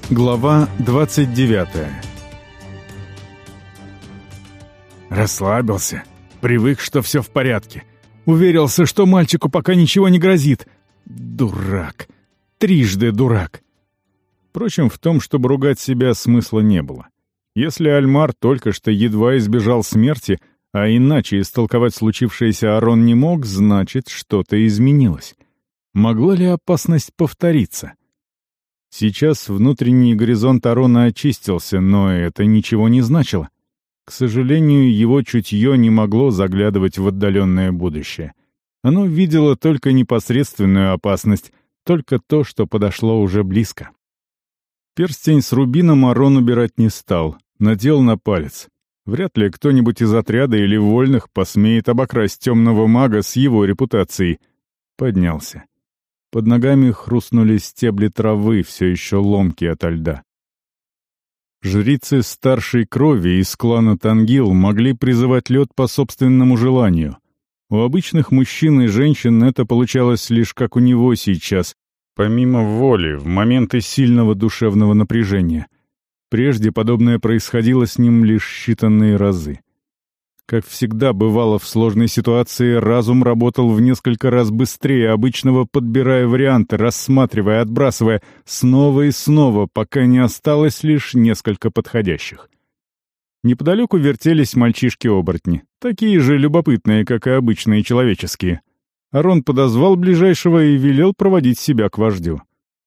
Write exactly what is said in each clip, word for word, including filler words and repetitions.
Глава двадцать девятая. Расслабился, привык, что все в порядке. Уверился, что мальчику пока ничего не грозит. Дурак. Трижды дурак. Впрочем, в том, чтобы ругать себя, смысла не было. Если Альмар только что едва избежал смерти, а иначе истолковать случившееся Арон не мог, значит, что-то изменилось. Могла ли опасность повториться? Сейчас внутренний горизонт Арона очистился, но это ничего не значило. К сожалению, его чутье не могло заглядывать в отдаленное будущее. Оно видело только непосредственную опасность, только то, что подошло уже близко. Перстень с рубином Арон убирать не стал, надел на палец. Вряд ли кто-нибудь из отряда или вольных посмеет обокрасть темного мага с его репутацией. Поднялся. Под ногами хрустнули стебли травы, все еще ломкие ото льда. Жрицы старшей крови из клана Тангил могли призывать лед по собственному желанию. У обычных мужчин и женщин это получалось лишь как у него сейчас, помимо воли, в моменты сильного душевного напряжения. Прежде подобное происходило с ним лишь считанные разы. Как всегда бывало в сложной ситуации, разум работал в несколько раз быстрее обычного, подбирая варианты, рассматривая, отбрасывая снова и снова, пока не осталось лишь несколько подходящих. Неподалеку вертелись мальчишки-оборотни, такие же любопытные, как и обычные человеческие. Арон подозвал ближайшего и велел проводить себя к вождю.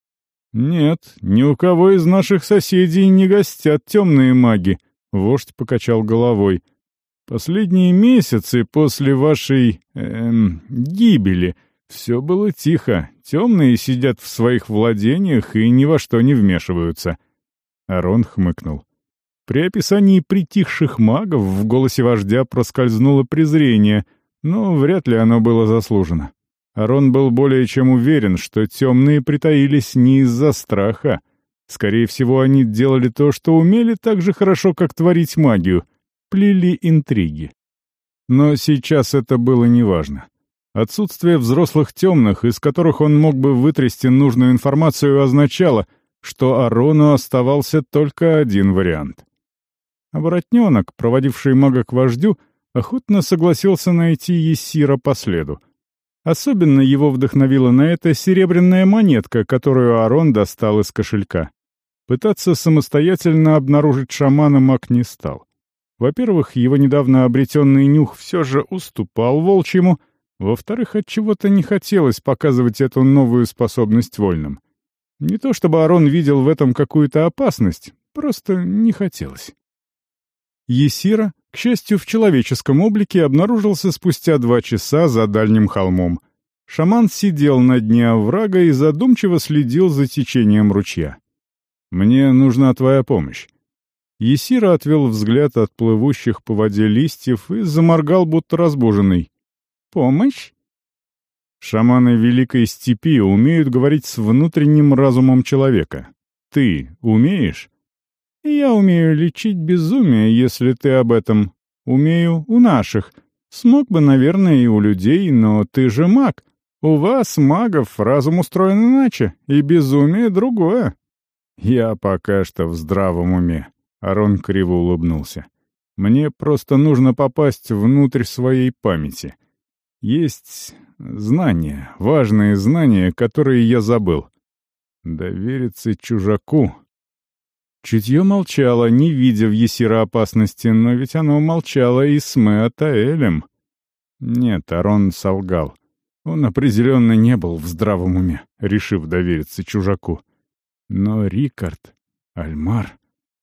«Нет, ни у кого из наших соседей не гостят темные маги», — вождь покачал головой. Последние месяцы после вашей... Эм, гибели все было тихо. Темные сидят в своих владениях и ни во что не вмешиваются. Арон хмыкнул. При описании притихших магов в голосе вождя проскользнуло презрение, но вряд ли оно было заслужено. Арон был более чем уверен, что темные притаились не из-за страха. Скорее всего, они делали то, что умели так же хорошо, как творить магию — плели интриги. Но сейчас это было неважно. Отсутствие взрослых темных, из которых он мог бы вытрясти нужную информацию, означало, что Арону оставался только один вариант. Оборотненок, проводивший мага к вождю, охотно согласился найти Ессира по следу. Особенно его вдохновила на это серебряная монетка, которую Арон достал из кошелька. Пытаться самостоятельно обнаружить шамана маг не стал. Во-первых, его недавно обретенный нюх все же уступал волчьему. Во-вторых, отчего-то не хотелось показывать эту новую способность вольным. Не то чтобы Арон видел в этом какую-то опасность, просто не хотелось. Ессира, к счастью, в человеческом облике обнаружился спустя два часа за дальним холмом. Шаман сидел на дне оврага и задумчиво следил за течением ручья. «Мне нужна твоя помощь». Ессира отвел взгляд от плывущих по воде листьев и заморгал, будто разбуженный. «Помощь?» Шаманы Великой Степи умеют говорить с внутренним разумом человека. Ты умеешь? Я умею лечить безумие, если ты об этом. Умею у наших. Смог бы, наверное, и у людей, но ты же маг. У вас, магов, разум устроен иначе, и безумие другое. Я пока что в здравом уме. Арон криво улыбнулся. «Мне просто нужно попасть внутрь своей памяти. Есть знания, важные знания, которые я забыл. Довериться чужаку...» Чутье молчало, не видя в Ессира опасности, но ведь оно молчало и с Меатаэлем. Нет, Арон солгал. Он определенно не был в здравом уме, решив довериться чужаку. Но Рикард, Альмар...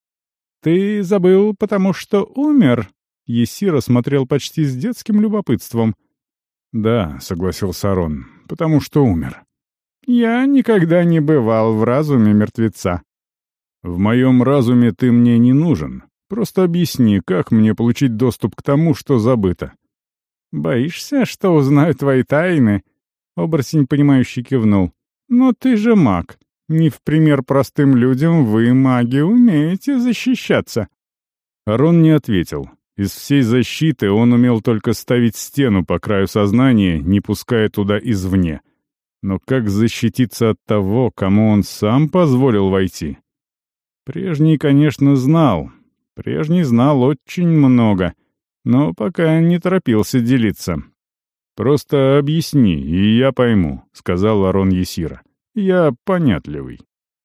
«Ты забыл, потому что умер?» Ессира смотрел почти с детским любопытством. «Да», — согласился Арон, — «потому что умер». «Я никогда не бывал в разуме мертвеца». «В моем разуме ты мне не нужен. Просто объясни, как мне получить доступ к тому, что забыто». «Боишься, что узнаю твои тайны?» Оборотень, понимающий, кивнул. «Но ты же маг. Не в пример простым людям вы, маги, умеете защищаться». Арон не ответил. Из всей защиты он умел только ставить стену по краю сознания, не пуская туда извне. Но как защититься от того, кому он сам позволил войти? Прежний, конечно, знал. Прежний знал очень много, но пока не торопился делиться. «Просто объясни, и я пойму», — сказал Арон Есира. «Я понятливый».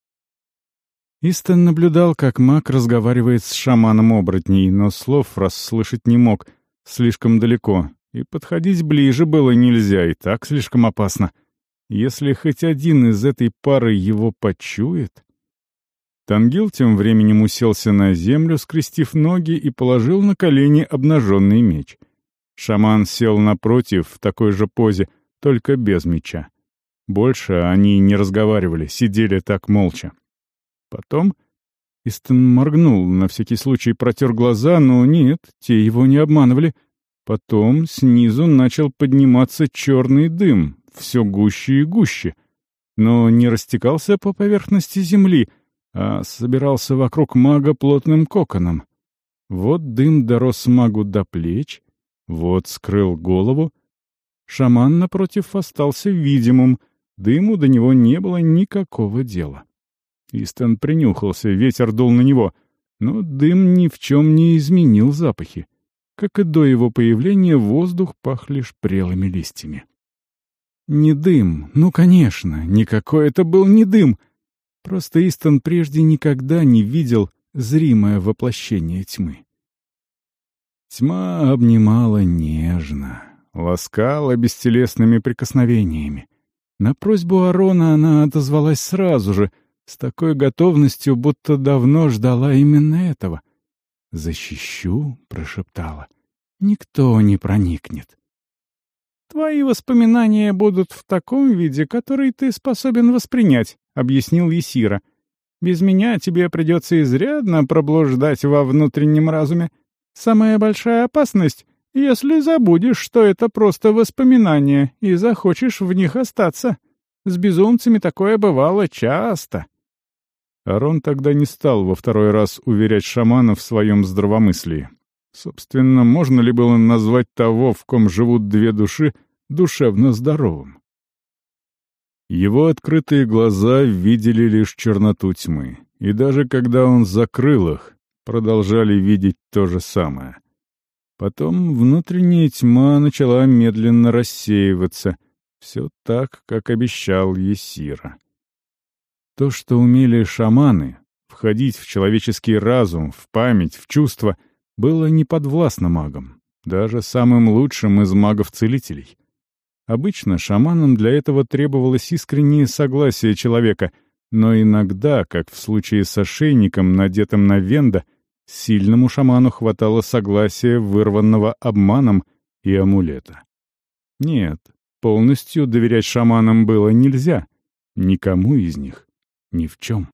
Истон наблюдал, как маг разговаривает с шаманом оборотней, но слов расслышать не мог, слишком далеко, и подходить ближе было нельзя, и так слишком опасно. Если хоть один из этой пары его почует... Тангил тем временем уселся на землю, скрестив ноги, и положил на колени обнаженный меч. Шаман сел напротив в такой же позе, только без меча. Больше они не разговаривали, сидели так молча. Потом Истон моргнул, на всякий случай протер глаза, но нет, те его не обманывали. Потом снизу начал подниматься черный дым, все гуще и гуще, но не растекался по поверхности земли, а собирался вокруг мага плотным коконом. Вот дым дорос магу до плеч, вот скрыл голову. Шаман, напротив, остался видимым, дыму до него не было никакого дела. Истон принюхался, ветер дул на него, но дым ни в чем не изменил запахи. Как и до его появления, воздух пах лишь прелыми листьями. Не дым, ну, конечно, никакой это был не дым. Просто Истон прежде никогда не видел зримое воплощение тьмы. Тьма обнимала нежно, ласкала бестелесными прикосновениями. На просьбу Арона она отозвалась сразу же, с такой готовностью, будто давно ждала именно этого. «Защищу», — прошептала, — «никто не проникнет». «Твои воспоминания будут в таком виде, который ты способен воспринять», — объяснил Есира. «Без меня тебе придется изрядно проблуждать во внутреннем разуме. Самая большая опасность, если забудешь, что это просто воспоминания, и захочешь в них остаться. С безумцами такое бывало часто». Арон тогда не стал во второй раз уверять шамана в своем здравомыслии. Собственно, можно ли было назвать того, в ком живут две души, душевно здоровым? Его открытые глаза видели лишь черноту тьмы, и даже когда он закрыл их, продолжали видеть то же самое. Потом внутренняя тьма начала медленно рассеиваться, все так, как обещал Есира. То, что умели шаманы, входить в человеческий разум, в память, в чувства, было неподвластно магам, даже самым лучшим из магов-целителей. Обычно шаманам для этого требовалось искреннее согласие человека, но иногда, как в случае с ошейником, надетым на Венда, сильному шаману хватало согласия, вырванного обманом, и амулета. Нет, полностью доверять шаманам было нельзя, никому из них. Ни в чем.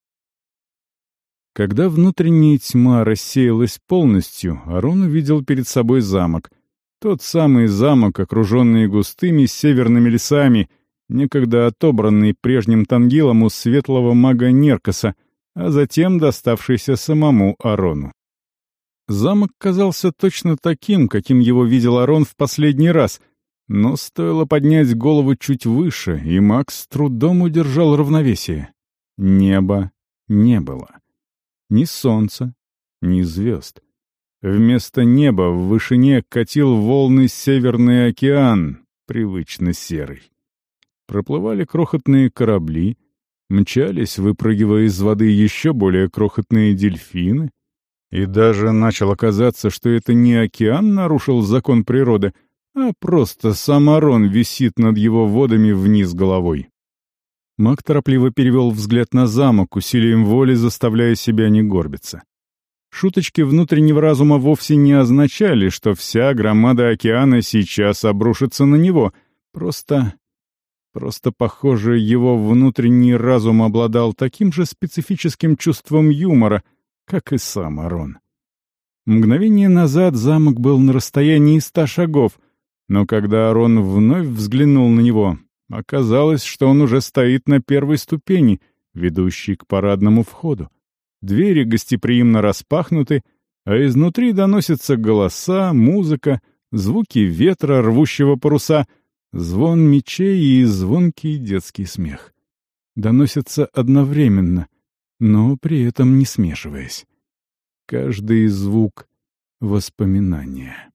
Когда внутренняя тьма рассеялась полностью, Арон увидел перед собой замок. Тот самый замок, окруженный густыми северными лесами, некогда отобранный прежним Тангилом у светлого мага Неркоса, а затем доставшийся самому Арону. Замок казался точно таким, каким его видел Арон в последний раз, но стоило поднять голову чуть выше, и маг с трудом удержал равновесие. Неба не было. Ни солнца, ни звезд. Вместо неба в вышине катил волны Северный океан, привычно серый. Проплывали крохотные корабли, мчались, выпрыгивая из воды, еще более крохотные дельфины. И даже начало казаться, что это не океан нарушил закон природы, а просто сам Арон висит над его водами вниз головой. Маг торопливо перевел взгляд на замок, усилием воли заставляя себя не горбиться. Шуточки внутреннего разума вовсе не означали, что вся громада океана сейчас обрушится на него. Просто... Просто, похоже, его внутренний разум обладал таким же специфическим чувством юмора, как и сам Арон. Мгновение назад замок был на расстоянии ста шагов, но когда Арон вновь взглянул на него, оказалось, что он уже стоит на первой ступени, ведущей к парадному входу. Двери гостеприимно распахнуты, а изнутри доносятся голоса, музыка, звуки ветра, рвущего паруса, звон мечей и звонкий детский смех. Доносятся одновременно, но при этом не смешиваясь. Каждый звук — воспоминания.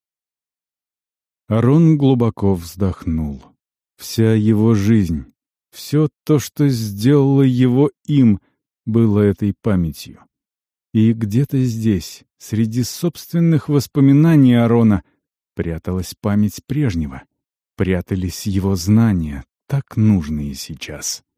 Арон глубоко вздохнул. Вся его жизнь, все то, что сделало его им, было этой памятью. И где-то здесь, среди собственных воспоминаний Арона, пряталась память прежнего, прятались его знания, так нужные сейчас.